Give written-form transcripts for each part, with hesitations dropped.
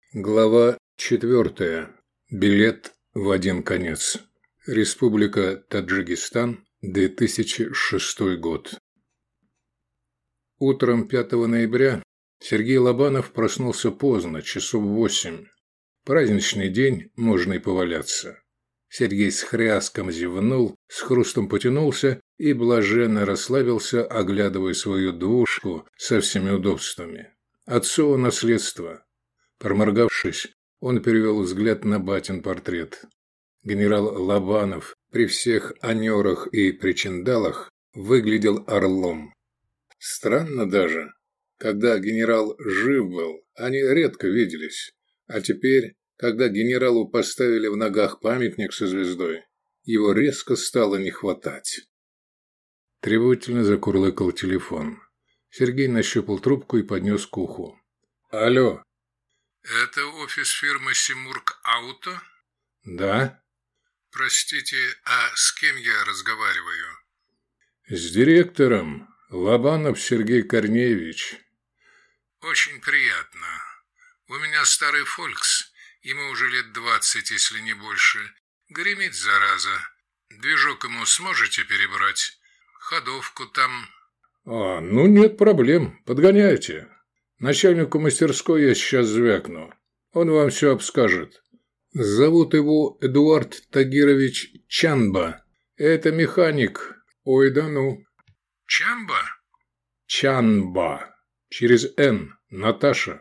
Глава 4. Билет в один конец. Республика Таджикистан, 2006 год. Утром 5 ноября Сергей Лобанов проснулся поздно, часов 8. Праздничный день, можно и поваляться. Сергей с хряском зевнул, с хрустом потянулся и блаженно расслабился, оглядывая свою двушку со всеми удобствами. Отцово наследство. Проморгавшись, он перевел взгляд на батин портрет. Генерал Лобанов при всех анерах и причиндалах выглядел орлом. Странно даже, когда генерал жив был, они редко виделись, а теперь, когда генералу поставили в ногах памятник со звездой, его резко стало не хватать. Требовательно закурлыкал телефон. Сергей нащупал трубку и поднес к уху. «Алло». «Это офис фирмы «Симург Ауто»?» «Да». «Простите, а с кем я разговариваю?» «С директором. Лобанов Сергей Корнеевич». «Очень приятно. У меня старый «Фолькс». Ему уже лет 20, если не больше. Гремит, зараза. Движок ему сможете перебрать? Ходовку там...» «Ну нет проблем. Подгоняйте. Начальнику мастерской я сейчас звякну. Он вам все обскажет. Зовут его Эдуард Тагирович Чанба. Это механик. Ой, да ну». «Чанба?» «Чанба. Через «Н». Наташа».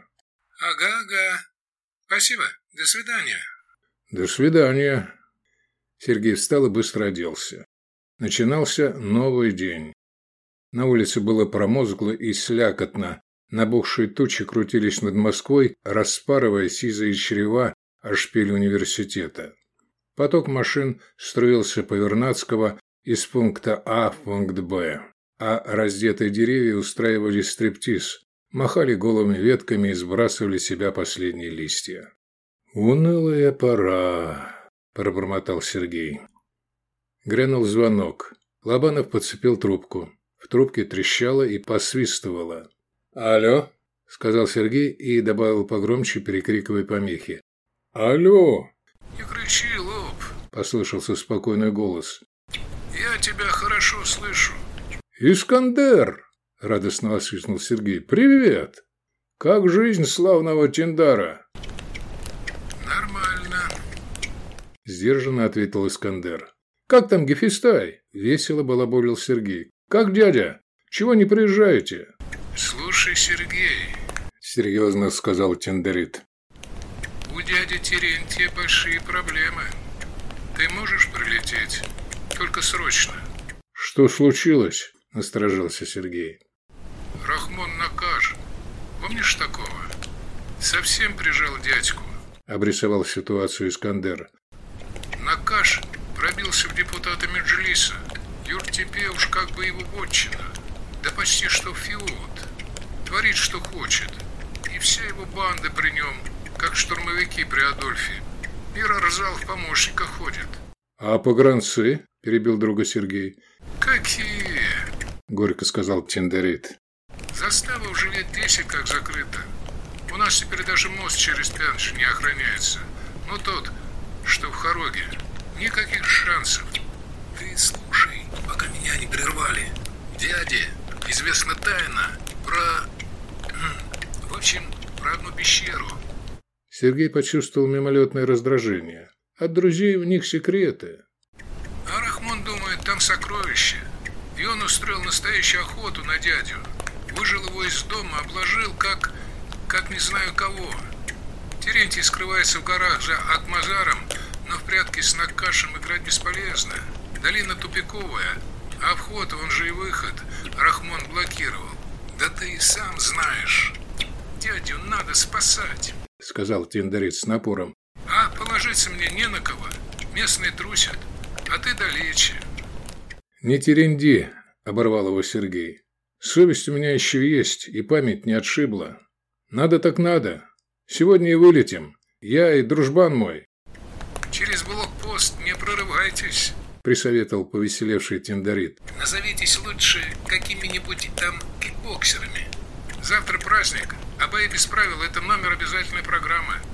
«Ага. Спасибо. До свидания». «До свидания». Сергей встал и быстро оделся. Начинался новый день. На улице было промозгло и слякотно. Набухшие тучи крутились над Москвой, распарывая сизые чрева о шпиль университета. Поток машин струился по Вернадского из пункта А в пункт Б, а раздетые деревья устраивали стриптиз, махали голыми ветками и сбрасывали с себя последние листья. «Унылая пора», – пробормотал Сергей. Грянул звонок. Лобанов подцепил трубку. В трубке трещало и посвистывало. «Алло», – сказал Сергей и добавил погромче, перекрикивая помехи. «Алло!» «Не кричи, Лоб», – послышался спокойный голос. «Я тебя хорошо слышу». «Искандер!» – радостно воскликнул Сергей. «Привет! Как жизнь славного Тиндара?» «Нормально», – сдержанно ответил Искандер. «Как там Гефестай?» – весело балаболил Сергей. «Как дядя? Чего не приезжаете?» «Слушай, Сергей», – серьезно сказал Тиндарит. «У дяди Терентия большие проблемы. Ты можешь прилететь? Только срочно». «Что случилось?» – насторожился Сергей. «Рахмон Накаш. Помнишь такого? Совсем прижал дядьку», – обрисовал ситуацию Искандер. «Накаш пробился в депутаты Меджлиса. Юртепе уж как бы его вотчина. Да почти что фиот. Творит, что хочет. И вся его банда при нем, как штурмовики при Адольфе. Мирарзал в помощниках ходит». «А погранцы?» – перебил друга Сергей. «Какие?» – горько сказал Тиндарит. «Застава уже лет 10 как закрыта. У нас теперь даже мост через Пянш не охраняется. Но тот, что в Хороге. Никаких шансов. Ты слушай, пока меня не прервали. Дяде известна тайна про... В общем, про одну пещеру». Сергей почувствовал мимолетное раздражение. От друзей в них секреты. «А Рахмон думает, там сокровища. И он устроил настоящую охоту на дядю. Выжил его из дома, обложил как не знаю кого. Терентий скрывается в горах за Акмазаром, но в прятки с Накашем играть бесполезно. Долина тупиковая, а вход, он же и выход, Рахмон блокировал. Да ты и сам знаешь. Дядю надо спасать», — сказал Тиндарит с напором. «А положиться мне не на кого. Местные трусят, а ты далече». «Не теренди», — оборвал его Сергей. «Совесть у меня еще есть, и память не отшибла. Надо так надо. Сегодня и вылетим. Я и дружбан мой». «Через блокпост не прорывайтесь», – присоветовал повеселевший Тиндарит. «Назовитесь лучше какими-нибудь там кикбоксерами. Завтра праздник, а бои без правил – это номер обязательной программы.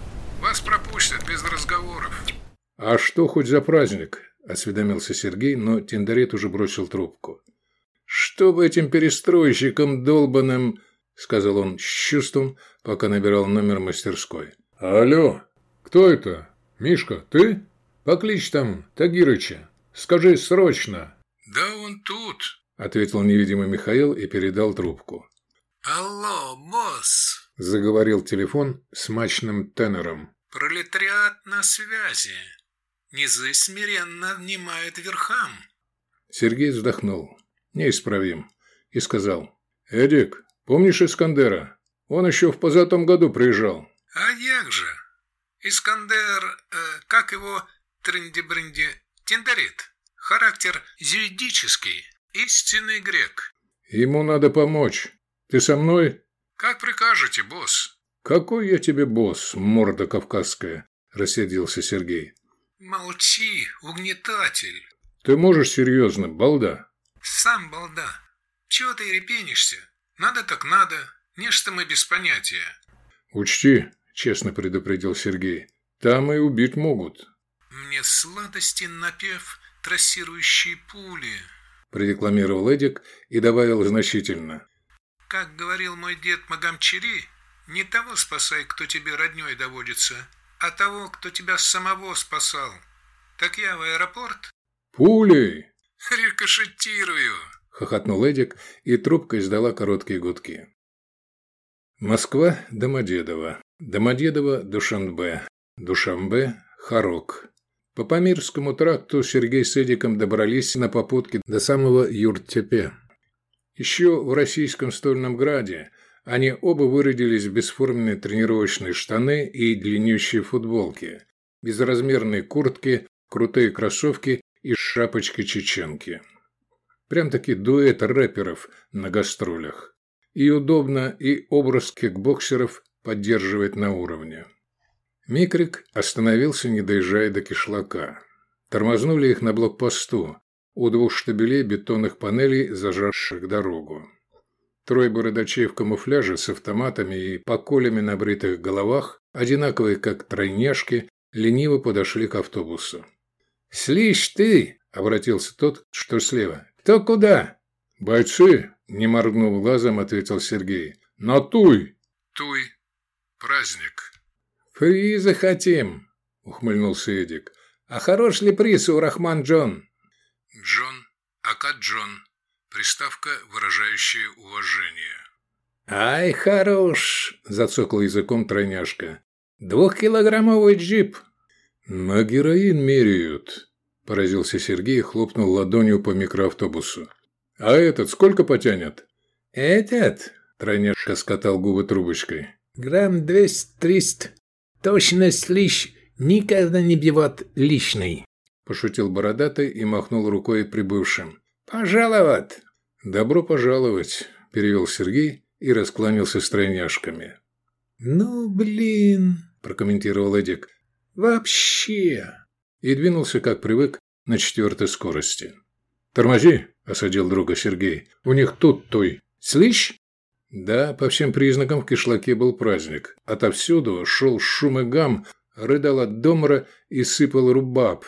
Вас пропустят без разговоров. А что хоть за праздник? Осведомился Сергей, но Тиндарет уже бросил трубку. Чтобы этим перестройщикам долбаным, сказал он с чувством, пока набирал номер мастерской. Алло, кто это? Мишка, ты? Покличь там Тагирыча. Скажи срочно. Да он тут, ответил невидимый Михаил и передал трубку. Алло, босс, заговорил телефон смачным тенором. Пролетариат на связи. Низы смиренно внимают верхам. Сергей вздохнул. Неисправим. И сказал. Эдик, помнишь Искандера? Он еще в позатом году приезжал. А як же? Искандер, как его трынди-брынди, Тиндарет. Характер юридический, истинный грек. Ему надо помочь. Ты со мной? Как прикажете, босс. Какой я тебе босс, морда кавказская, рассердился Сергей. Молчи, угнетатель. Ты можешь серьезно, балда? Сам балда. Чего ты репенишься? Надо так надо. Нечто мы без понятия. Учти, честно предупредил Сергей, там и убить могут. Мне сладости напев трассирующие пули, продекламировал Эдик и добавил значительно. Как говорил мой дед Магамчери, не того спасай, кто тебе роднёй доводится, а того, кто тебя самого спасал. Так я в аэропорт? Пулей! Рикошетирую! Хохотнул Эдик, и трубка издала короткие гудки. Москва, Домодедово. Домодедово, Душанбе. Душанбе, Харок. По Памирскому тракту Сергей с Эдиком добрались на попутке до самого Юрт-Тепе. Еще в российском Стольном Граде они оба вырядились в бесформенные тренировочные штаны и длиннющие футболки, безразмерные куртки, крутые кроссовки и шапочки-чеченки. Прям-таки дуэт рэперов на гастролях. И удобно, и образ кикбоксеров поддерживает на уровне. Микрик остановился, не доезжая до кишлака. Тормознули их на блокпосту, у 2 штабелей бетонных панелей, зажавших дорогу. 3 бородачей в камуфляже с автоматами и поколями на бритых головах, одинаковые как тройняшки, лениво подошли к автобусу. «Слышь ты!» – обратился тот, что слева. «Кто куда?» «Бойцы!» – не моргнув глазом, ответил Сергей. «На Туй!» «Туй. Праздник». «Приза хотим!» – ухмыльнулся Эдик. «А хорош ли приз у Рахман-Джон?» «Джон, ака Джон. Приставка, выражающая уважение». «Ай, хорош!» – зацокал языком тройняшка. 2-килограммовый джип. «На героин меряют», – поразился Сергей и хлопнул ладонью по микроавтобусу. «А этот сколько потянет?» «Этот?» – тройняшка скатал губы трубочкой. «Грамм 200-300. Точность лишь никогда не бьет лишней», – пошутил бородатый и махнул рукой прибывшим. «Пожаловать!» «Добро пожаловать», – перевел Сергей и раскланялся с тройняшками. «Ну, блин», – прокомментировал Эдик. «Вообще!» И двинулся, как привык, на 4-й скорости. «Тормози!» – осадил друга Сергей. «У них тут Туй. Слышь?» Да, по всем признакам в кишлаке был праздник. Отовсюду шел шум и гам, рыдал от домра и сыпал рубаб.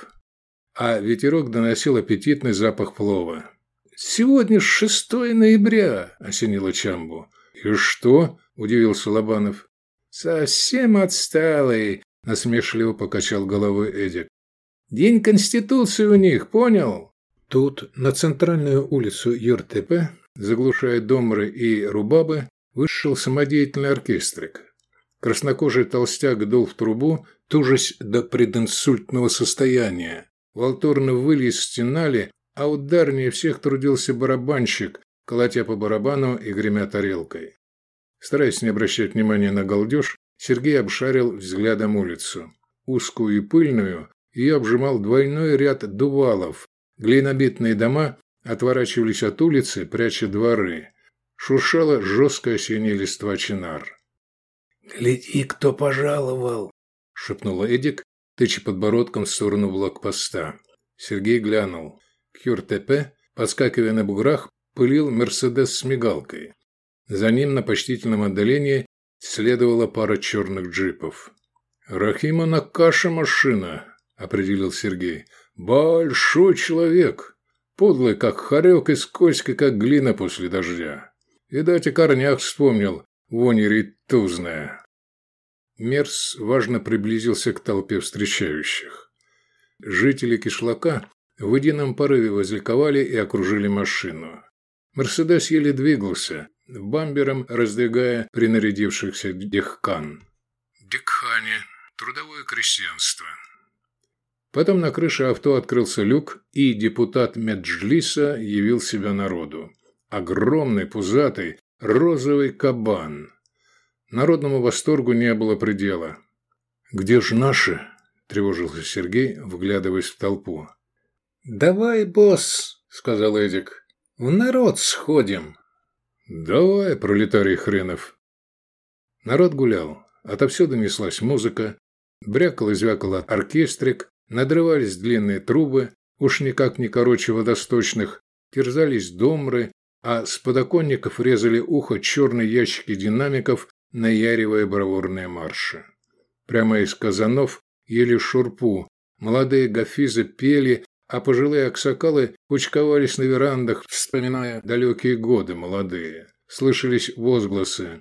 А ветерок доносил аппетитный запах плова. «Сегодня 6 ноября!» – осенило Чамбу. «И что?» – удивился Лобанов. «Совсем отсталый!» – насмешливо покачал головой Эдик. «День Конституции у них, понял?» Тут на центральную улицу Юрт-Тепе, заглушая домры и рубабы, вышел самодеятельный оркестрик. Краснокожий толстяк дул в трубу, тужась до прединсультного состояния. Волторны выли и стенали, а ударнее всех трудился барабанщик, колотя по барабану и гремя тарелкой. Стараясь не обращать внимания на галдеж, Сергей обшарил взглядом улицу. Узкую и пыльную ее обжимал двойной ряд дувалов. Глинобитные дома отворачивались от улицы, пряча дворы. Шуршала жесткая осенняя листва чинар. «Гляди, кто пожаловал!» – шепнул Эдик, тыча подбородком в сторону блокпоста. Сергей глянул. К Юрт-Тепе, подскакивая на буграх, пылил «Мерседес» с мигалкой. За ним на почтительном отдалении следовала пара черных джипов. «Рахима Накаша машина», – определил Сергей. «Большой человек. Подлый, как хорек, и скользкий, как глина после дождя. Видать, о корнях вспомнил, вонь ритузная». Мерс важно приблизился к толпе встречающих. Жители кишлака в едином порыве возликовали и окружили машину. «Мерседес» еле двигался, бампером раздвигая принарядившихся дехкан. Декхане – трудовое крестьянство. Потом на крыше авто открылся люк, и депутат Меджлиса явил себя народу. Огромный, пузатый, розовый кабан. Народному восторгу не было предела. «Где ж наши?» – тревожился Сергей, вглядываясь в толпу. «Давай, босс», – сказал Эдик, – «в народ сходим». «Давай, пролетарий хренов». Народ гулял. Отовсюду неслась музыка. Брякал и звякал оркестрик. Надрывались длинные трубы, уж никак не короче водосточных. Терзались домры, а с подоконников резали ухо черные ящики динамиков, наяривая бравурные марши. Прямо из казанов ели шурпу. Молодые гафизы пели, а пожилые аксакалы кучковались на верандах, вспоминая далекие годы молодые. Слышались возгласы.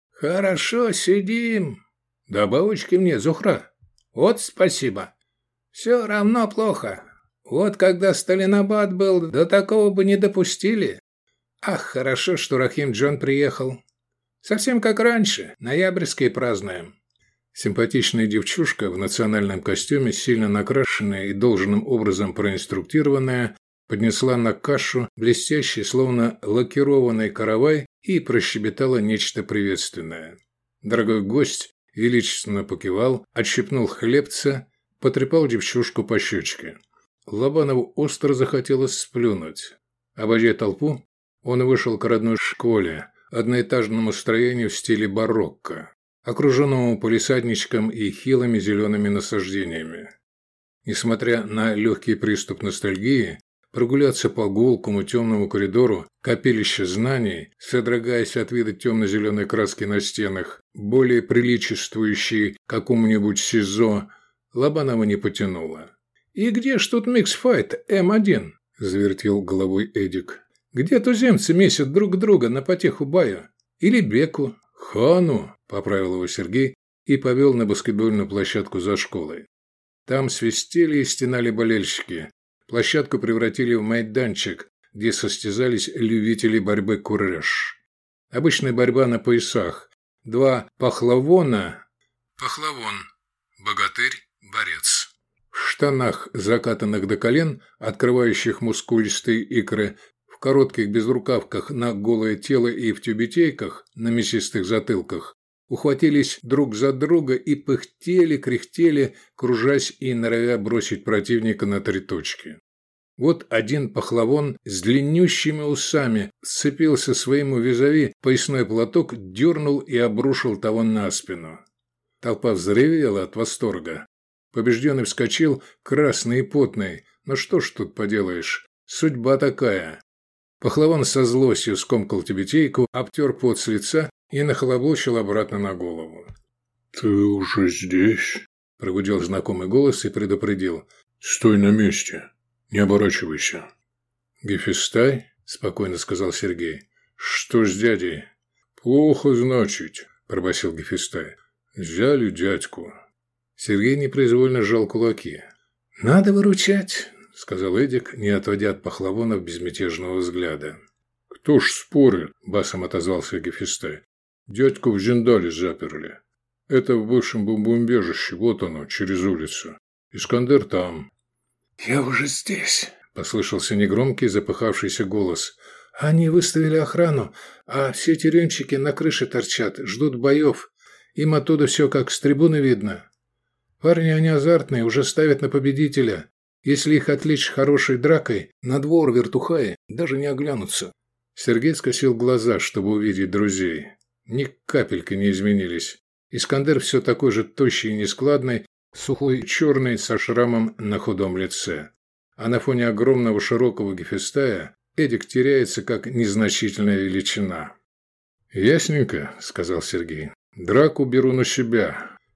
«Хорошо сидим. Добавочки мне, Зухра. Вот спасибо. Все равно плохо. Вот когда Сталинабад был, до такого бы не допустили. Ах, хорошо, что Рахим Джон приехал. Совсем как раньше, ноябрьские празднуем». Симпатичная девчушка в национальном костюме, сильно накрашенная и должным образом проинструктированная, поднесла на кашу блестящий, словно лакированный каравай, и прощебетала нечто приветственное. Дорогой гость величественно покивал, отщипнул хлебца, потрепал девчушку по щечке. Лобанову остро захотелось сплюнуть. Обойдя толпу, он вышел к родной школе, одноэтажному строению в стиле барокко, окруженному палисадничком и хилыми зелеными насаждениями. Несмотря на легкий приступ ностальгии, прогуляться по гулкому темному коридору копилища знаний, содрогаясь от вида темно-зеленой краски на стенах, более приличествующей какому-нибудь СИЗО, Лобанова не потянуло. «И где ж тут микс-файт М1?» – завертел головой Эдик. «Где туземцы месят друг друга на потеху баю? Или беку?» «Хану!» – поправил его Сергей и повел на баскетбольную площадку за школой. Там свистели и стенали болельщики. Площадку превратили в майданчик, где состязались любители борьбы куреш. Обычная борьба на поясах. Два пахлавона... Пахлавон. Богатырь, борец. В штанах, закатанных до колен, открывающих мускулистые икры, в коротких безрукавках на голое тело и в тюбетейках на мясистых затылках, ухватились друг за друга и пыхтели, кряхтели, кружась и норовя бросить противника на 3 точки. Вот один пахлавон с длиннющими усами сцепился своему визави, поясной платок дернул и обрушил того на спину. Толпа взревела от восторга. Побежденный вскочил, красный и потный. Но что ж тут поделаешь, судьба такая. Пахлавон со злостью скомкал тюбетейку, обтер пот с лица и нахлобучил обратно на голову. «Ты уже здесь?» – прогудел знакомый голос и предупредил. «Стой на месте, не оборачивайся». «Гефестай?» – спокойно сказал Сергей. «Что с дядей?» «Плохо, значит», – пробасил Гефестай. «Взяли дядьку». Сергей непроизвольно сжал кулаки. «Надо выручать», – сказал Эдик, не отводя от пахлавонов безмятежного взгляда. «Кто ж спорит?» – басом отозвался Гефестай. «Дядьку в Зиндале заперли. Это в бывшем бомбоубежище, вот оно, через улицу. Искандер там». «Я уже здесь», – послышался негромкий запыхавшийся голос. «Они выставили охрану, а все тюремщики на крыше торчат, ждут боев. Им оттуда все как с трибуны видно. Парни они азартные, уже ставят на победителя. Если их отвлечь хорошей дракой, на двор вертухаи даже не оглянутся». Сергей скосил глаза, чтобы увидеть друзей. Ни капельки не изменились. Искандер все такой же тощий и нескладный, сухой и черный, со шрамом на худом лице. А на фоне огромного широкого Гефестая Эдик теряется, как незначительная величина. «Ясненько», — сказал Сергей. «Драку беру на себя.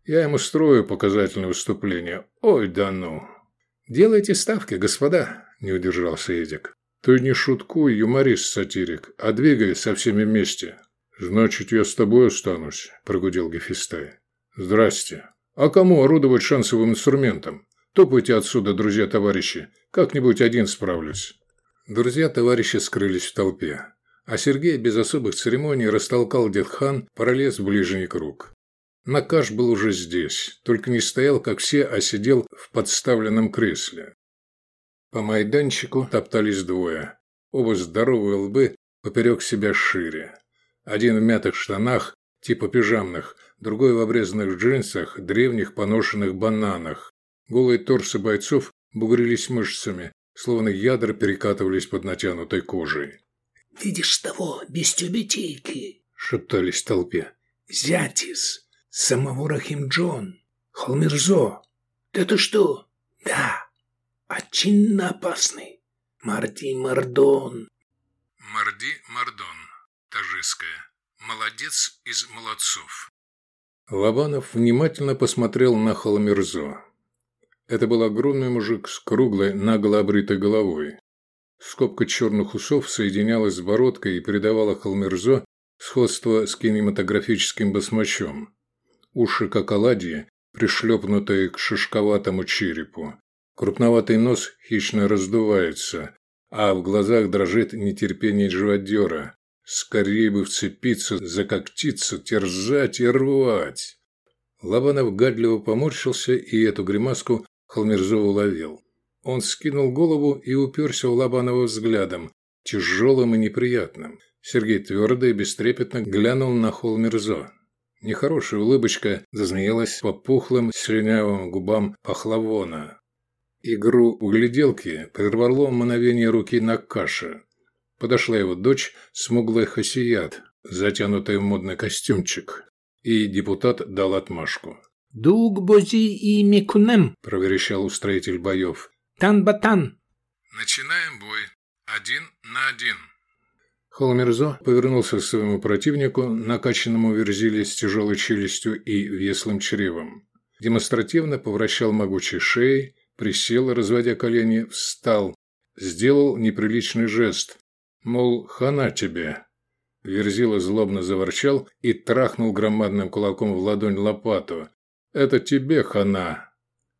Я ему строю показательное выступление. Ой, да ну. Делайте ставки, господа, не удержался Эдик. Ты не шуткуй, юморист-сатирик, а двигай со всеми вместе. Значит, я с тобой останусь, прогудел Гефестай. Здрасте. А кому орудовать шансовым инструментом? Топайте отсюда, друзья-товарищи. Как-нибудь один справлюсь. Друзья-товарищи скрылись в толпе. А Сергей без особых церемоний растолкал Детхан, пролез в ближний круг. Накаш был уже здесь, только не стоял, как все, а сидел в подставленном кресле. По майданчику топтались двое. Оба здоровые лбы поперек себя шире. Один в мятых штанах, типа пижамных, другой в обрезанных джинсах, древних поношенных бананах. Голые торсы бойцов бугрились мышцами, словно ядра перекатывались под натянутой кожей. «Видишь того, без тюбетейки?» – шептались в толпе. «Зятис, самого Рахимджон, Холмирзо. Это что? Да, очень опасный. Марди Мардон». Марди Мардон, таджикская. Молодец из молодцов. Лобанов внимательно посмотрел на Холмирзо. Это был огромный мужик с круглой, нагло обритой головой. Скобка черных усов соединялась с бородкой и придавала Холмирзо сходство с кинематографическим басмачом. Уши, как оладьи, пришлепнутые к шишковатому черепу. Крупноватый нос хищно раздувается, а в глазах дрожит нетерпение живодера. Скорее бы вцепиться, закоктиться, терзать и рвать. Лобанов гадливо поморщился, и эту гримаску Холмирзо уловил. Он скинул голову и уперся в Лобанова взглядом, тяжелым и неприятным. Сергей твердо и бестрепетно глянул на Холмирзо. Нехорошая улыбочка зазмеилась по пухлым слюнявым губам пахлавона. Игру угляделки прервало мгновение руки Накаша. Подошла его дочь, смуглая Хасият, затянутая в модный костюмчик, и депутат дал отмашку. «Дуг бози и мекунем», – проверещал устроитель боев. «Тан-батан». «Начинаем бой. 1 на 1». Холмирзо повернулся к своему противнику, накачанному верзиле с тяжелой челюстью и веслым чревом. Демонстративно повращал могучей шеей, присел, разводя колени, встал, сделал неприличный жест, мол, хана тебе. Верзила злобно заворчал и трахнул громадным кулаком в ладонь лопату. «Это тебе, хана!»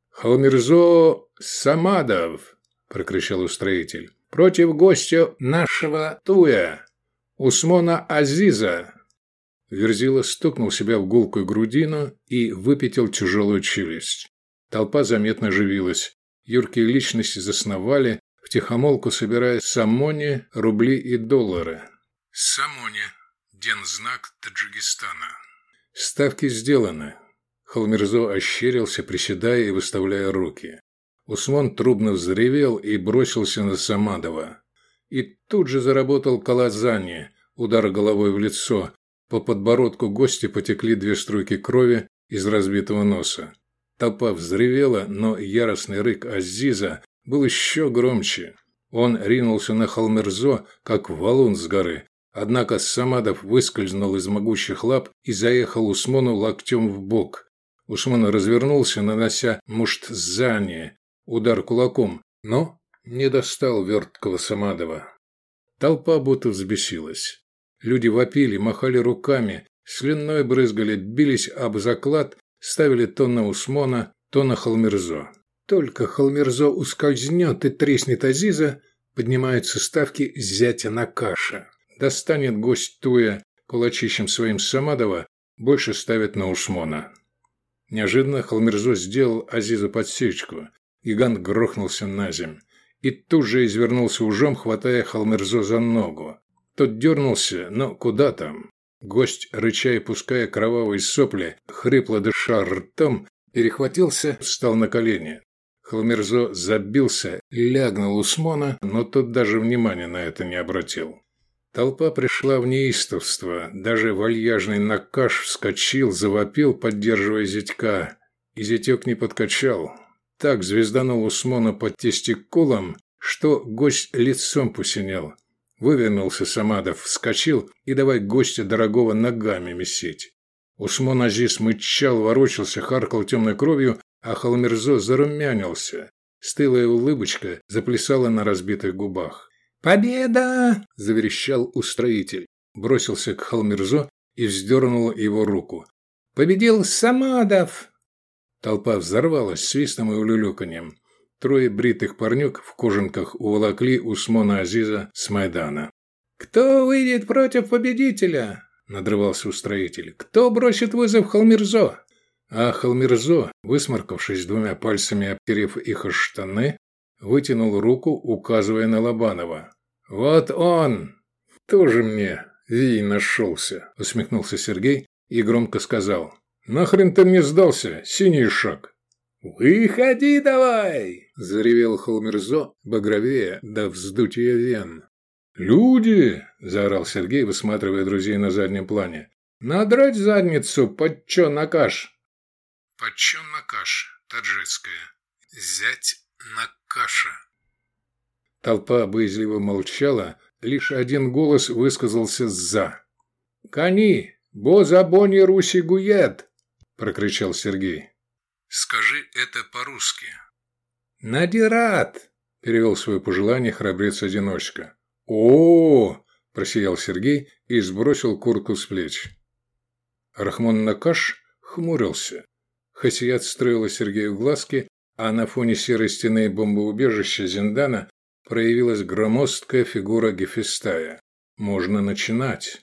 «Холмирзо Самадов!» – прокричал устроитель. «Против гостя нашего Туя, Усмона Азиза!» Верзила стукнул себя в гулкую грудину и выпятил тяжелую челюсть. Толпа заметно оживилась. Юркие личности засновали, втихомолку собирая самони, рубли и доллары. Самони – дензнак Таджикистана. Ставки сделаны. Холмирзо ощерился, приседая и выставляя руки. Усмон трубно взревел и бросился на Самадова. И тут же заработал Калазани, удар головой в лицо. По подбородку гостя потекли 2 струйки крови из разбитого носа. Толпа взревела, но яростный рык Азиза был еще громче. Он ринулся на Холмирзо, как валун с горы. Однако Самадов выскользнул из могучих лап и заехал Усмону локтем в бок. Усмон развернулся, нанося муштзани, удар кулаком, но не достал верткого Самадова. Толпа будто взбесилась. Люди вопили, махали руками, слюной брызгали, бились об заклад, ставили то на Усмона, то на Холмирзо. Только Холмирзо ускользнет и треснет Азиза, поднимаются ставки зятя Накаша. Достанет гость Туя кулачищем своим Самадова, больше ставит на Усмона. Неожиданно Холмирзо сделал Азизу подсечку. Гигант грохнулся на земь. И тут же извернулся ужом, хватая Холмирзо за ногу. Тот дернулся, но куда там? Гость, рыча и пуская кровавые сопли, хрипло дыша ртом, перехватился, встал на колени. Холмирзо забился, лягнул Усмона, но тот даже внимания на это не обратил. Толпа пришла в неистовство, даже вальяжный Накаш вскочил, завопил, поддерживая зятька. И зятек не подкачал. Так звезданул Усмона под тестикулом, что гость лицом посинел. Вывернулся Самадов, вскочил и давай гостя дорогого ногами месить. Усмон Азиз мычал, ворочался, харкал темной кровью, а Халмирзо зарумянился. Стылая улыбочка заплясала на разбитых губах. «Победа!» – заверещал устроитель. Бросился к Халмирзо и вздернул его руку. «Победил Самадов!» Толпа взорвалась свистом и улюлюканьем. Трое бритых парнюк в кожанках уволокли Усмона Азиза с Майдана. «Кто выйдет против победителя?» – надрывался устроитель. «Кто бросит вызов Халмирзо?» А Халмирзо, высморкавшись двумя пальцами, обтерев их о штаны, вытянул руку, указывая на Лобанова. «Вот он! Тоже мне Вий нашелся!» – усмехнулся Сергей и громко сказал. «Нахрен ты мне сдался, синий шаг?» «Выходи давай!» – заревел Халмирзо, багровея до вздутия вен. «Люди!» – заорал Сергей, высматривая друзей на заднем плане. «Надрать задницу, подчё накаш!» «Подчё накаш» – таджикская. «Зять накаша». Толпа боязливо молчала, лишь один голос высказался «за». «Кони! Бо забони Руси гует!» – прокричал Сергей. «Скажи это по-русски». «Надират!» – перевел свое пожелание храбрец-одиночка. «О-о-о!» – просиял Сергей и сбросил куртку с плеч. Рахмон Накаш хмурился. Хасият строила Сергею глазки, а на фоне серой стены бомбоубежища Зиндана проявилась громоздкая фигура Гефестая. Можно начинать.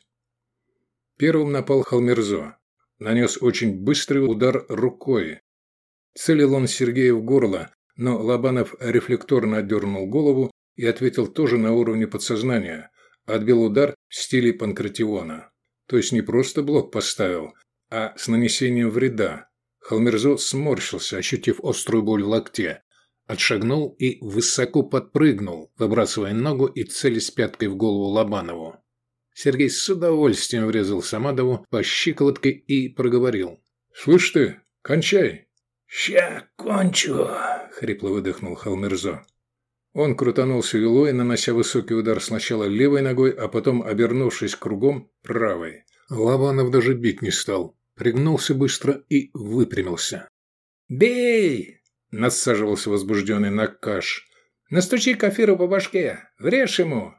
Первым напал Халмирзо. Нанес очень быстрый удар рукой. Целил он Сергея в горло, но Лобанов рефлекторно отдернул голову и ответил тоже на уровне подсознания. Отбил удар в стиле Панкратиона. То есть не просто блок поставил, а с нанесением вреда. Халмирзо сморщился, ощутив острую боль в локте. Отшагнул и высоко подпрыгнул, выбрасывая ногу и целясь пяткой в голову Лобанову. Сергей с удовольствием врезал Самадову по щиколотке и проговорил. «Слышь ты, кончай!» «Ща кончу!» – хрипло выдохнул Халмирзо. Он крутанулся вилой, нанося высокий удар сначала левой ногой, а потом, обернувшись кругом, правой. Лобанов даже бить не стал. Пригнулся быстро и выпрямился. «Бей!» – насаживался возбужденный Накаш. «Настучи Кафиру по башке! Врежь ему!»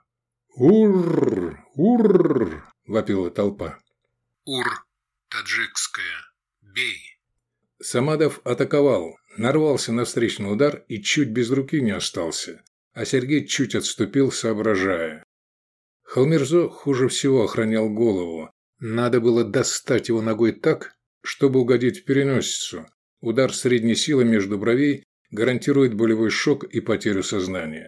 «Ур! Ур!» – вопила толпа. «Ур! Таджикская! Бей!» Самадов атаковал, нарвался на встречный удар и чуть без руки не остался, а Сергей чуть отступил, соображая. Халмирзо хуже всего охранял голову. Надо было достать его ногой так, чтобы угодить в переносицу. Удар средней силы между бровей гарантирует болевой шок и потерю сознания.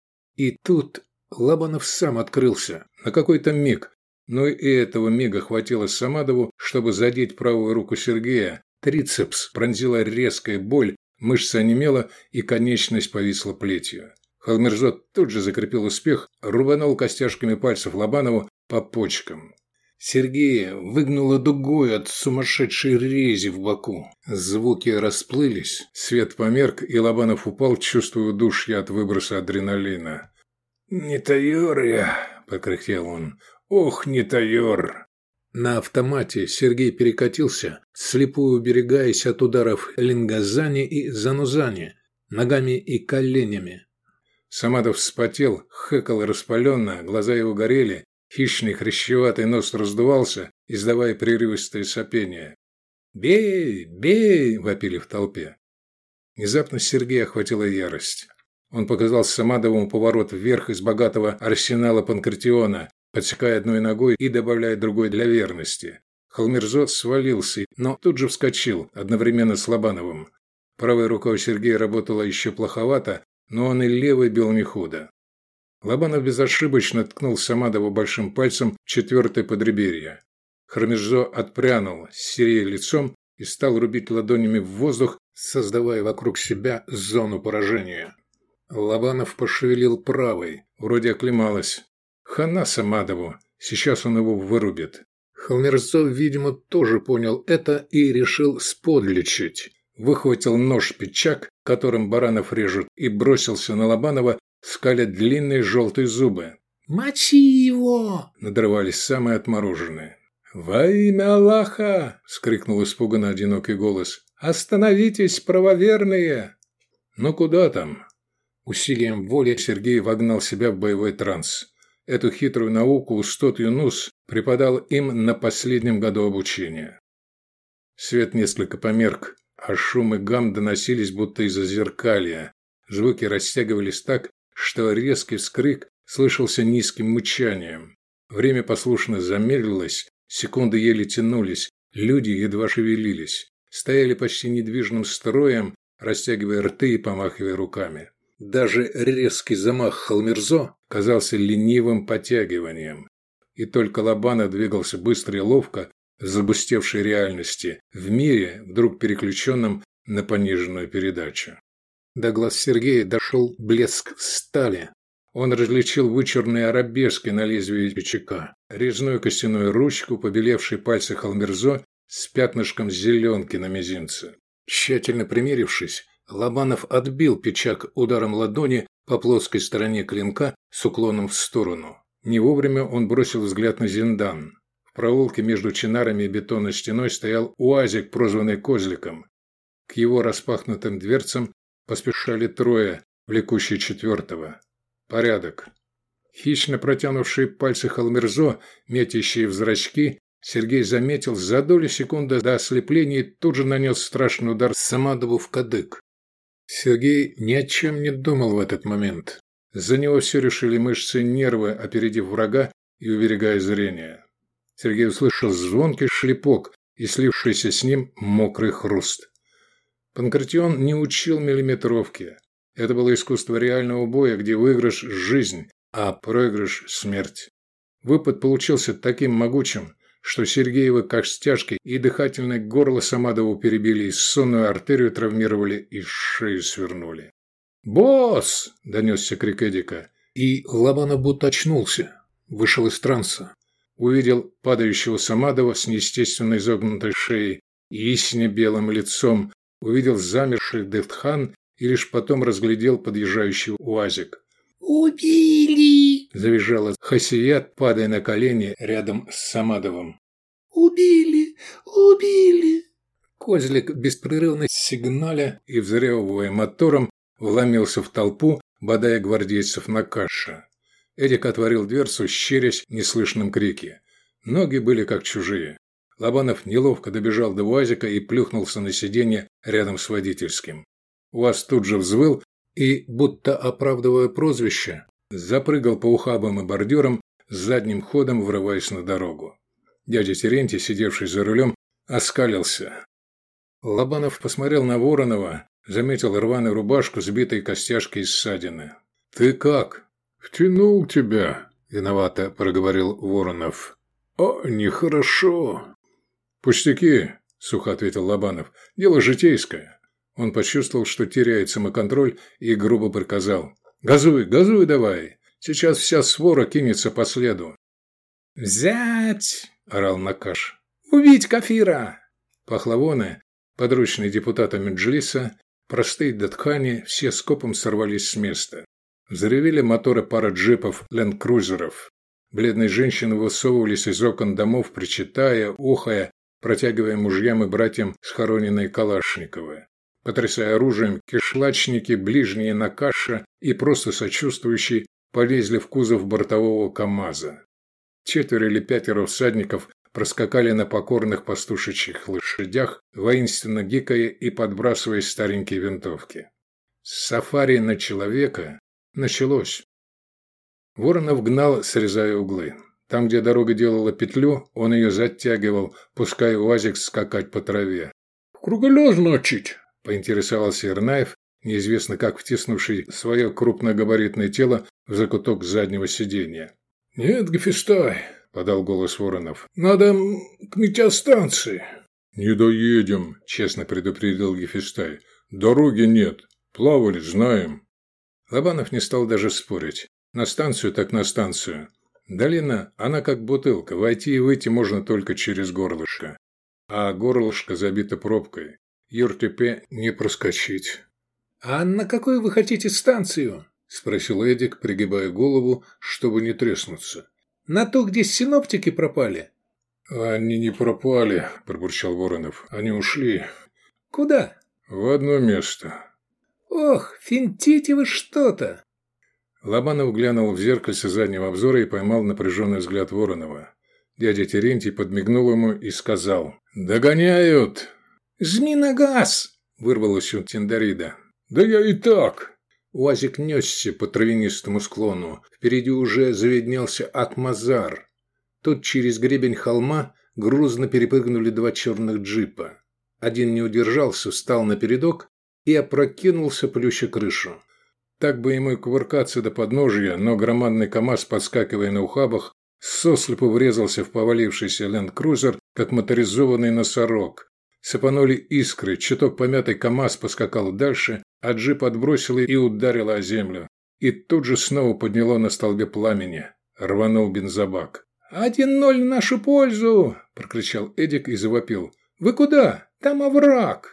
И тут Лобанов сам открылся на какой-то миг, но и этого мига хватило Самадову, чтобы задеть правую руку Сергея. Трицепс пронзила резкая боль, мышца онемела и конечность повисла плетью. Халмирзо тут же закрепил успех, рубанул костяшками пальцев Лобанову по почкам. Сергея выгнуло дугой от сумасшедшей рези в боку. Звуки расплылись, свет померк, и Лобанов упал, чувствуя удушье от выброса адреналина. «Не тайор я!» – прокряхтел он. «Ох, не тайор!» На автомате Сергей перекатился, слепую уберегаясь от ударов лингазани и занузани, ногами и коленями. Самадов вспотел, хэкал распаленно, глаза его горели, хищный хрящеватый нос раздувался, издавая прерывистое сопение. «Бей! Бей!» – вопили в толпе. Внезапно Сергея охватила ярость. Он показал Самадовому поворот вверх из богатого арсенала Панкратиона, подсекая одной ногой и добавляя другой для верности. Халмирзо свалился, но тут же вскочил, одновременно с Лобановым. Правая рука у Сергея работала еще плоховато, но он и левой бил не худо. Лобанов безошибочно ткнул Самадову большим пальцем в четвертое подреберье. Халмирзо отпрянул, серея лицом, и стал рубить ладонями в воздух, создавая вокруг себя зону поражения. Лобанов пошевелил правой, вроде оклемалась. Хана Самадову, сейчас он его вырубит. Халмирзо, видимо, тоже понял это и решил сподличить. Выхватил нож-пичак, которым баранов режут, и бросился на Лобанова, скаля длинные желтые зубы. «Мочи его!» – надрывались самые отмороженные. «Во имя Аллаха!» – вскрикнул испуганно одинокий голос. «Остановитесь, правоверные!» «Ну куда там?» Усилием воли Сергей вогнал себя в боевой транс. Эту хитрую науку Устод Юнус преподал им на последнем году обучения. Свет несколько померк, а шум и гам доносились будто из-за зеркалья. Звуки растягивались так, что резкий вскрик слышался низким мычанием. Время послушно замедлилось, секунды еле тянулись, люди едва шевелились. Стояли почти недвижным строем, растягивая рты и помахивая руками. Даже резкий замах Халмирзо казался ленивым потягиванием. И только Лобанов двигался быстро и ловко в загустевшей реальности, в мире, вдруг переключенном на пониженную передачу. До глаз Сергея дошел блеск стали. Он различил вычурные арабески на лезвии тючака, резную костяную ручку, побелевшие пальцы Халмирзо с пятнышком зеленки на мизинце. Тщательно примерившись, Лобанов отбил пичак ударом ладони по плоской стороне клинка с уклоном в сторону. Не вовремя он бросил взгляд на Зиндан. В проулке между чинарами и бетонной стеной стоял УАЗик, прозванный Козликом. К его распахнутым дверцам поспешали трое, влекущие четвертого. Порядок. Хищно протянувшие пальцы Халмирзо, метящие в зрачки, Сергей заметил за долю секунды до ослепления и тут же нанес страшный удар Самадову в кадык. Сергей ни о чем не думал в этот момент. За него все решили мышцы и нервы, опередив врага и уберегая зрение. Сергей услышал звонкий шлепок и слившийся с ним мокрый хруст. Панкратион не учил миллиметровки. Это было искусство реального боя, где выигрыш – жизнь, а проигрыш – смерть. Выпад получился таким могучим, что Сергеева костяшки и дыхательное горло Самадову перебили, и сонную артерию травмировали, и шею свернули. «Босс!» – донесся крик Эдика. И Лобанов будто очнулся, вышел из транса. Увидел падающего Самадова с неестественно изогнутой шеей и истинно белым лицом, увидел замерший Дедхан и лишь потом разглядел подъезжающий УАЗик. «Убили!» – завизжала Хасият, падая на колени рядом с Самадовым. «Убили! Убили!» Козлик, беспрерывно сигналя и взрёвывая мотором, вломился в толпу, бодая гвардейцев на каше. Эдик отворил дверцу, щерясь в неслышном крике. Ноги были как чужие. Лобанов неловко добежал до УАЗика и плюхнулся на сиденье рядом с водительским. УАЗ тут же взвыл и, будто оправдывая прозвище, запрыгал по ухабам и бордюрам, с задним ходом врываясь на дорогу. Дядя Терентий, сидевший за рулем, оскалился. Лобанов посмотрел на Воронова, заметил рваную рубашку, сбитой костяшки и ссадины. «Ты как?» «Втянул тебя», – виновато проговорил Воронов. «О, нехорошо». «Пустяки», – сухо ответил Лобанов. «Дело житейское». Он почувствовал, что теряет самоконтроль, и грубо приказал. «Газуй, газуй давай! Сейчас вся свора кинется по следу». «Взять!» – орал Накаш. «Убить Кафира!» Пахлавоны, подручные депутата Меджлиса, простые датхани, все скопом сорвались с места. Взревели моторы пары джипов, ленд-крузеров. Бледные женщины высовывались из окон домов, причитая, охая, протягивая мужьям и братьям схороненные калашниковы. Потрясая оружием, кишлачники, ближние Накаша и просто сочувствующие полезли в кузов бортового КамАЗа. 4 или 5 всадников проскакали на покорных пастушечьих лошадях, воинственно гикая и подбрасывая старенькие винтовки. Сафари на человека началось. Воронов гнал, срезая углы. Там, где дорога делала петлю, он ее затягивал, пуская УАЗик скакать по траве. «Круголя, значит?» – поинтересовался Ирнаев, неизвестно как втиснувший свое крупногабаритное тело в закуток заднего сиденья. «Нет, Гефестай», – подал голос Воронов. «Надо к метеостанции». «Не доедем», – честно предупредил Гефестай. «Дороги нет. Плавали, знаем». Лобанов не стал даже спорить. На станцию так на станцию. Долина, она как бутылка. Войти и выйти можно только через горлышко. А горлышко забито пробкой. Юртепе не проскочить. «А на какую вы хотите станцию?» – спросил Эдик, пригибая голову, чтобы не треснуться. «На ту, где синоптики пропали?» «Они не пропали», – пробурчал Воронов. «Они ушли». «Куда?» «В одно место». «Ох, финтите вы что-то!» Лобанов глянул в зеркальце заднего обзора и поймал напряженный взгляд Воронова. Дядя Терентий подмигнул ему и сказал: «Догоняют!» «Жми на газ!» – вырвалось у Тиндарида. «Да я и так!» УАЗик несся по травянистому склону. Впереди уже заведнелся Акмазар. Тут через гребень холма грузно перепрыгнули два черных джипа. Один не удержался, встал на передок и опрокинулся, плюща крышу. Так бы ему и кувыркаться до подножия, но громадный КамАЗ, подскакивая на ухабах, сослепу врезался в повалившийся ленд-крузер, как моторизованный носорог. Сыпанули искры, чуток помятый КамАЗ поскакал дальше, а джип отбросило и ударило о землю. И тут же снова подняло на столбе пламени. Рванул бензобак. 1-0 в нашу пользу!» – прокричал Эдик и завопил. «Вы куда? Там овраг!»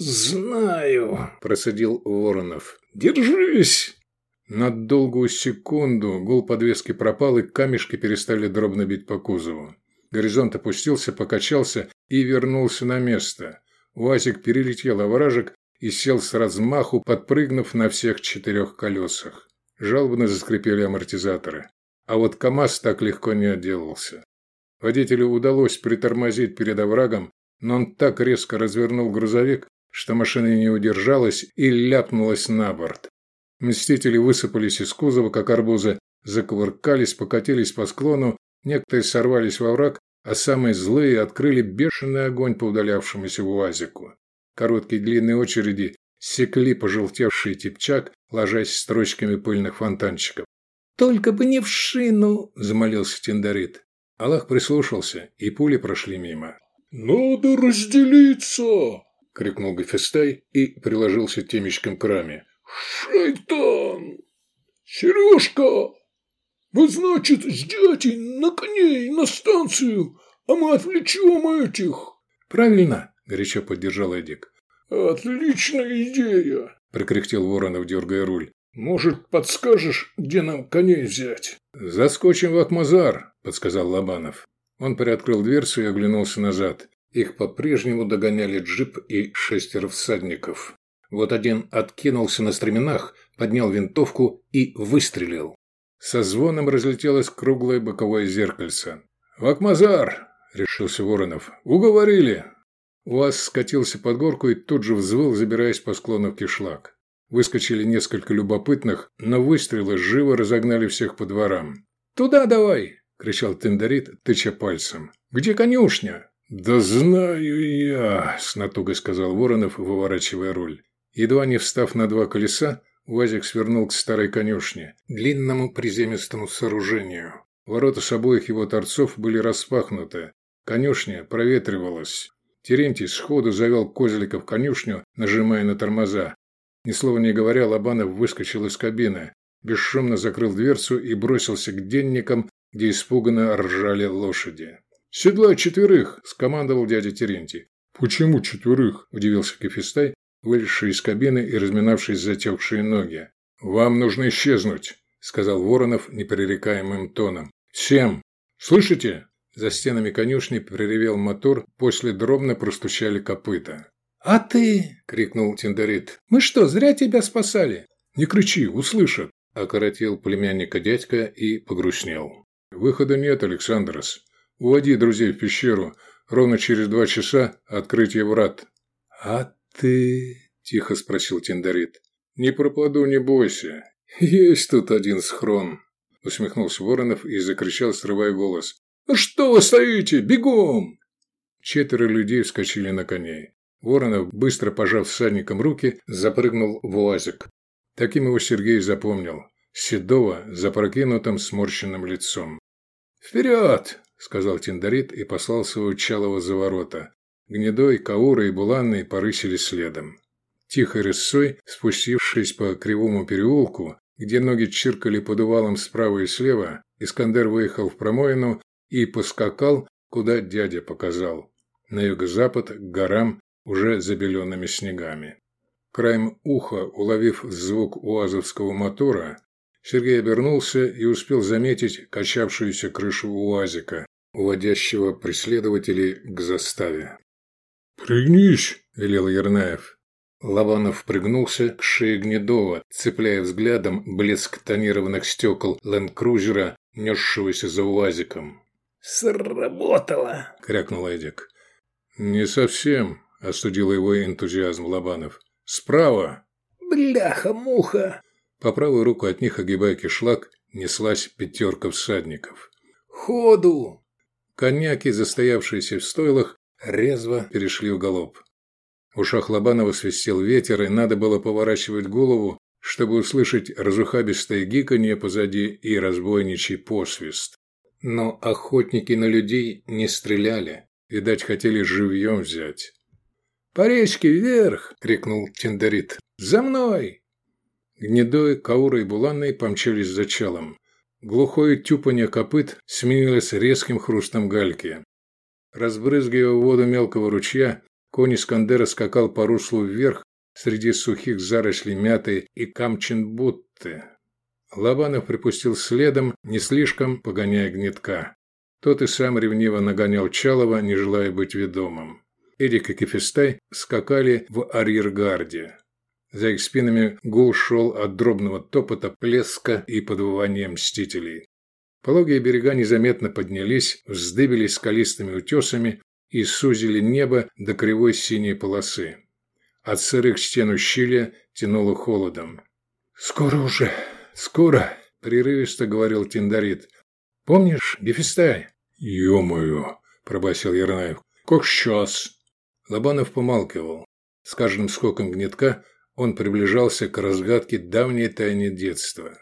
«Знаю!» – процедил Воронов. «Держись!» На долгую секунду гул подвески пропал, и камешки перестали дробно бить по кузову. Горизонт опустился, покачался и вернулся на место. УАЗик перелетел овражек и сел с размаху, подпрыгнув на всех 4 колесах. Жалобно заскрипели амортизаторы. А вот КамАЗ так легко не отделался. Водителю удалось притормозить перед оврагом, но он так резко развернул грузовик, что машина не удержалась и ляпнулась на борт. Мстители высыпались из кузова, как арбузы, закувыркались, покатились по склону, некоторые сорвались во враг, а самые злые открыли бешеный огонь по удалявшемуся УАЗику. Короткие длинные очереди секли пожелтевший типчак, ложась строчками пыльных фонтанчиков. «Только бы не в шину!» – замолился Тиндарит. Аллах прислушался, и пули прошли мимо. «Надо разделиться!» – крикнул Гафестай и приложился темечком к раме. «Шайтан! Сережка! Вы, значит, с дядей на коней на станцию, а мы отвлечем этих!» «Правильно!» – горячо поддержал Эдик. «Отличная идея!» – прокряхтел Воронов, дергая руль. «Может, подскажешь, где нам коней взять?» «Заскочим в Акмазар», – подсказал Лобанов. Он приоткрыл дверцу и оглянулся назад. Их по-прежнему догоняли джип и 6 всадников. Вот один откинулся на стременах, поднял винтовку и выстрелил. Со звоном разлетелось круглое боковое зеркальце. «В Акмазар!» – решился Воронов. «Уговорили!» УАЗ скатился под горку и тут же взвыл, забираясь по склону в кишлак. Выскочили несколько любопытных, но выстрелы живо разогнали всех по дворам. «Туда давай!» – кричал Тиндарит, тыча пальцем. «Где конюшня?» «Да знаю я!» – с натугой сказал Воронов, выворачивая руль. Едва не встав на 2 колеса, УАЗик свернул к старой конюшне, длинному приземистому сооружению. Ворота с обоих его торцов были распахнуты. Конюшня проветривалась. Терентий сходу завел козлика в конюшню, нажимая на тормоза. Ни слова не говоря, Лобанов выскочил из кабины, бесшумно закрыл дверцу и бросился к денникам, где испуганно ржали лошади. «Седлай 4!» – скомандовал дядя Терентий. «Почему 4?» – удивился Гафестай, вылезший из кабины и разминавшись затекшие ноги. «Вам нужно исчезнуть», – сказал Воронов непререкаемым тоном. «Всем! Слышите?» За стенами конюшни проревел мотор, после дробно простучали копыта. «А ты?» – крикнул Тиндарит. «Мы что, зря тебя спасали?» «Не кричи, услышат!» – окоротил племянника дядька и погрустнел. «Выхода нет, Александрос. Уводи друзей в пещеру. Ровно через 2 часа открытие врат». «А ты?» – тихо спросил Тиндарит. «Не пропаду, не бойся. Есть тут один схрон», – усмехнулся Воронов и закричал, срывая голос. «Ну что вы стоите? Бегом!» 4 людей вскочили на коней. Воронов, быстро пожав всадникам руки, запрыгнул в УАЗик. Таким его Сергей запомнил. Седого, запрокинутым, сморщенным лицом. «Вперед!» – сказал Тиндарит и послал своего Чалова за ворота. Гнедой, Каура и Буланный порысили следом. Тихой рысцой, спустившись по кривому переулку, где ноги чиркали под увалом справа и слева, Искандер выехал в промоину и поскакал, куда дядя показал. На юго-запад, к горам, уже забеленными снегами. Краем уха, уловив звук уазовского мотора, Сергей обернулся и успел заметить качавшуюся крышу УАЗика, уводящего преследователей к заставе. «Пригнись!» – велел Ернаев. Лобанов пригнулся к шее Гнедова, цепляя взглядом блеск тонированных стекол ленд-крузера, несшегося за УАЗиком. «Сработало!» – крякнул Эдик. «Не совсем», – остудил его энтузиазм Лобанов. «Справа!» «Бляха-муха!» По правую руку от них, огибая кишлак, неслась 5 всадников. «Ходу!» Коняки, застоявшиеся в стойлах, резво перешли в галоп. В ушах Лобанова свистел ветер, и надо было поворачивать голову, чтобы услышать разухабистое гиканье позади и разбойничий посвист. Но охотники на людей не стреляли, видать, хотели живьем взять. «По речке вверх!» – крикнул Тиндарит. «За мной!» Гнедой, Каура и Буланный помчались за чалом. Глухое тюпанье копыт сменилось резким хрустом гальки. Разбрызгивая воду мелкого ручья, конь Искандера скакал по руслу вверх среди сухих зарослей мяты и камченбутты. Лобанов припустил следом, не слишком погоняя Гнедка. Тот и сам ревниво нагонял Чалова, не желая быть ведомым. Эдик и Кефистай скакали в арьергарде. За их спинами гул шел от дробного топота, плеска и подвывания мстителей. Пологие берега незаметно поднялись, вздыбились скалистыми утесами и сузили небо до кривой синей полосы. От сырых стен ущелья тянуло холодом. «Скоро уже, скоро!» – прерывисто говорил Тиндарит. «Помнишь, Гефистай?» «Ё-моё!» – пробасил Ернаев. «Как сейчас?» Лобанов помалкивал. С каждым скоком Гнедка он приближался к разгадке давней тайны детства.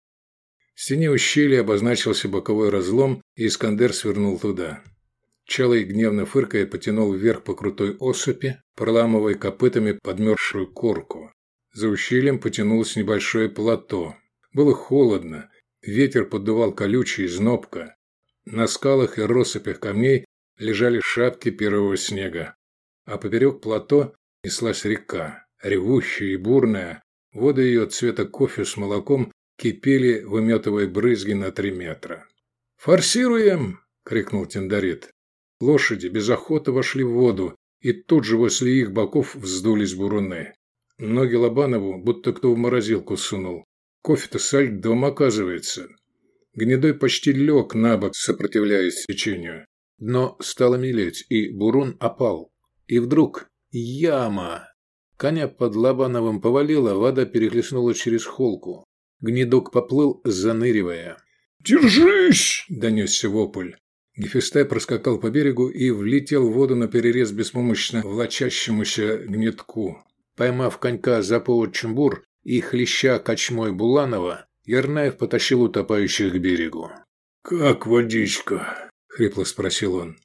В стене ущелья обозначился боковой разлом, и Искандер свернул туда. Чалый, гневно фыркая, потянул вверх по крутой осыпи, проламывая копытами подмерзшую корку. За ущельем потянулось небольшое плато. Было холодно, ветер поддувал колючий, знобко. На скалах и россыпях камней лежали шапки первого снега. А поперек плато неслась река, ревущая и бурная. Воды ее цвета кофе с молоком кипели, выметывая брызги на 3 метра. «Форсируем!» – крикнул Тиндарит. Лошади без охоты вошли в воду, и тут же возле их боков вздулись буруны. Ноги Лобанову будто кто в морозилку сунул. Кофе-то со льдом, оказывается. Гнедой почти лег на бок, сопротивляясь течению. Дно стало мелеть, и бурун опал. И вдруг яма! Коня под Лобановым повалило, вода перехлестнула через холку. Гнедок поплыл, заныривая. «Держись!» – донесся вопль. Гефистай проскакал по берегу и влетел в воду наперерез беспомощно влачащемуся Гнедку. Поймав конька за повод чумбур и хлеща кочмой Буланова, Ернаев потащил утопающих к берегу. «Как водичка?» – хрипло спросил он.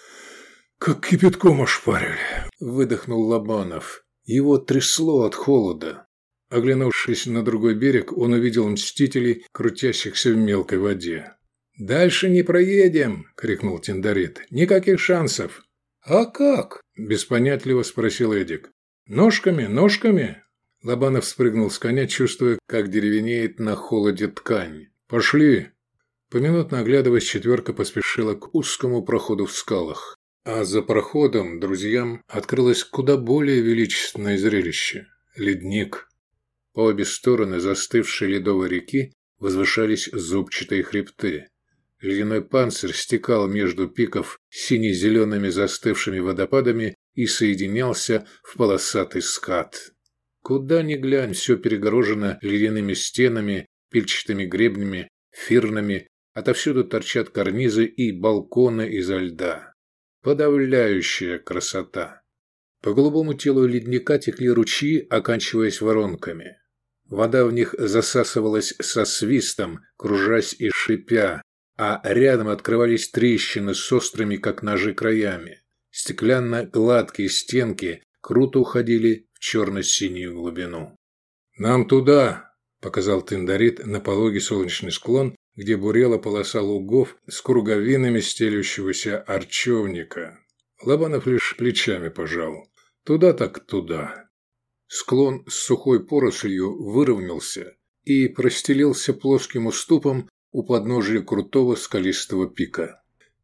«Как кипятком ошпарили», – выдохнул Лобанов. Его трясло от холода. Оглянувшись на другой берег, он увидел мстителей, крутящихся в мелкой воде. «Дальше не проедем!» – крикнул Тиндарит. «Никаких шансов!» «А как?» – беспонятливо спросил Эдик. «Ножками, ножками!» Лобанов спрыгнул с коня, чувствуя, как деревенеет на холоде ткань. «Пошли!» Поминутно оглядываясь, 4 поспешила к узкому проходу в скалах. А за проходом друзьям открылось куда более величественное зрелище – ледник. По обе стороны застывшей ледовой реки возвышались зубчатые хребты. Ледяной панцирь стекал между пиков сине-зелеными застывшими водопадами и соединялся в полосатый скат. Куда ни глянь, все перегорожено ледяными стенами, пильчатыми гребнями, фирнами, отовсюду торчат карнизы и балконы изо льда. Подавляющая красота. По голубому телу ледника текли ручьи, оканчиваясь воронками. Вода в них засасывалась со свистом, кружась и шипя, а рядом открывались трещины с острыми, как ножи, краями. Стеклянно-гладкие стенки круто уходили в черно-синюю глубину. «Нам туда!» – показал Тиндарит на пологий солнечный склон, где бурела полоса лугов с круговинами стелющегося арчевника. Лобанов лишь плечами пожал. Туда так туда. Склон с сухой порослью выровнялся и простелился плоским уступом у подножия крутого скалистого пика.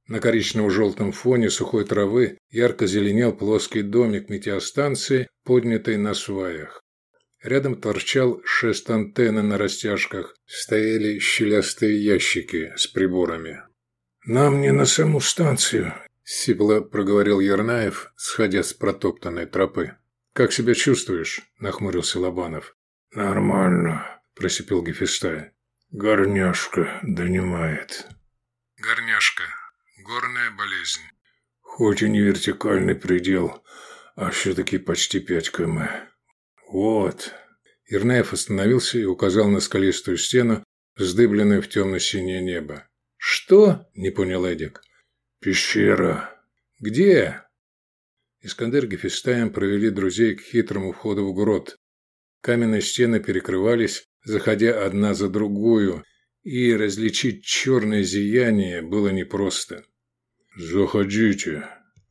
На коричнево-желтом фоне сухой травы ярко зеленел плоский домик метеостанции, поднятый на сваях. Рядом торчал шест антенны на растяжках, стояли щелястые ящики с приборами. «Нам не на саму станцию», – сипло проговорил Ернаев, сходя с протоптанной тропы. «Как себя чувствуешь?» – нахмурился Лобанов. «Нормально», – просипел Гефестай. «Горняшка донимает». Горняшка. Горная болезнь. «Хоть и не вертикальный предел, а все-таки почти 5 км. Вот». Ернаев остановился и указал на скалистую стену, вздыбленную в темно-синее небо. «Что?» – не понял Эдик. «Пещера». «Где?» Искандер Гефестаем провели друзей к хитрому входу в грот. Каменные стены перекрывались, заходя одна за другую, и различить черное зияние было непросто. «Заходите».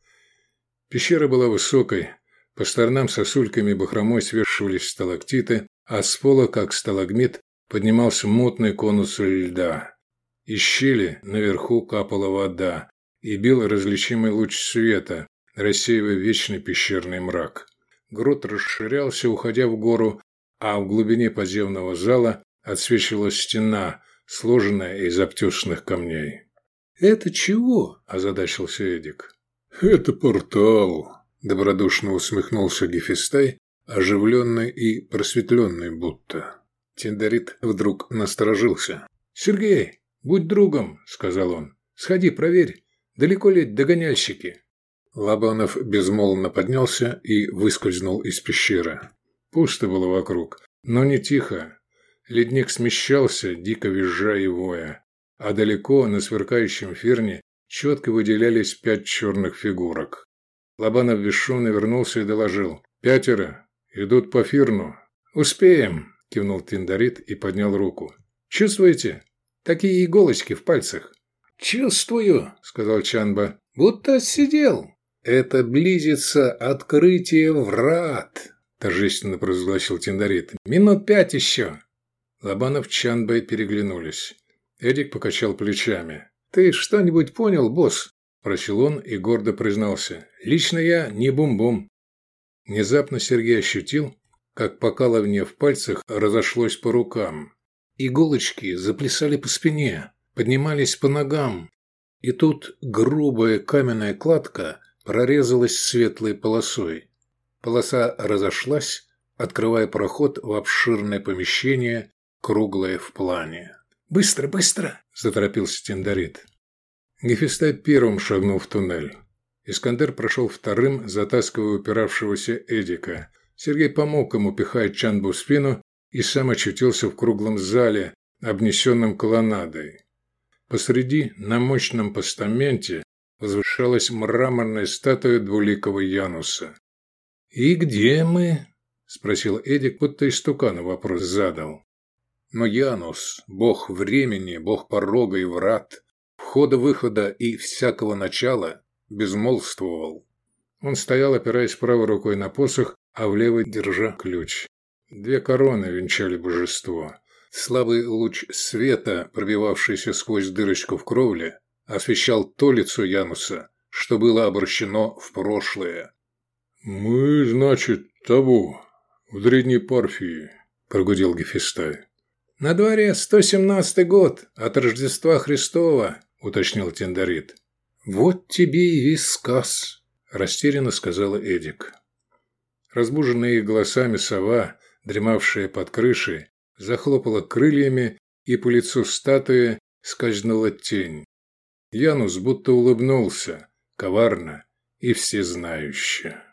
Пещера была высокой, по сторонам сосульками и бахромой свешивались сталактиты, а с пола, как сталагмит, поднимался мутный конус льда. Из щели наверху капала вода, и бил различимый луч света, рассеивая вечный пещерный мрак. Грот расширялся, уходя в гору, а в глубине подземного зала отсвечивала стена, сложенная из обтесанных камней. «Это чего?» – озадачился Эдик. «Это портал», – добродушно усмехнулся Гефестай, оживленный и просветленный будто. Тиндарит вдруг насторожился. «Сергей, будь другом», – сказал он. «Сходи, проверь, далеко ли догоняльщики?» Лобанов безмолвно поднялся и выскользнул из пещеры. Пусто было вокруг, но не тихо. Ледник смещался, дико визжа и воя, а далеко, на сверкающем ферне, четко выделялись 5 черных фигурок. Лобанов бесшумно вернулся и доложил. 5 идут по фирну. «Успеем», – кивнул Тиндарит и поднял руку. «Чувствуете? Такие иголочки в пальцах». «Чувствую», – сказал Чанба. «Будто сидел». «Это близится открытие врат», – торжественно провозгласил Тиндарит. «Минут 5 еще». Лобанов с Чанбой переглянулись. Эдик покачал плечами. «Ты что-нибудь понял, босс?» – спросил он и гордо признался. «Лично я не бум-бум». Внезапно Сергей ощутил, как покалывание в пальцах разошлось по рукам. Иголочки заплясали по спине, поднимались по ногам. И тут грубая каменная кладка прорезалась светлой полосой. Полоса разошлась, открывая проход в обширное помещение, круглое в плане. «Быстро, быстро!» – заторопился Тиндарит. Гефестай первым шагнул в туннель. Искандер прошел вторым, затаскивая упиравшегося Эдика. Сергей помог ему, пихая Чанбу в спину, и сам очутился в круглом зале, обнесенном колоннадой. Посреди, на мощном постаменте, возвышалась мраморная статуя двуликого Януса. «И где мы?» – спросил Эдик, будто истукану вопрос задал. Но Янус, бог времени, бог порога и врат, входа-выхода и всякого начала, безмолвствовал. Он стоял, опираясь правой рукой на посох, а в левой держа ключ. 2 короны венчали божество. Слабый луч света, пробивавшийся сквозь дырочку в кровле, освещал то лицо Януса, что было обращено в прошлое. «Мы, значит, того, в Древней Парфии», – прогудел Гефестай. «На дворе 117 год от Рождества Христова», – уточнил Тиндарит. «Вот тебе и весь сказ», – растерянно сказала Эдик. Разбуженная их голосами сова, дремавшая под крышей, захлопала крыльями, и по лицу статуи скользнула тень. Янус будто улыбнулся, коварно и всезнающе.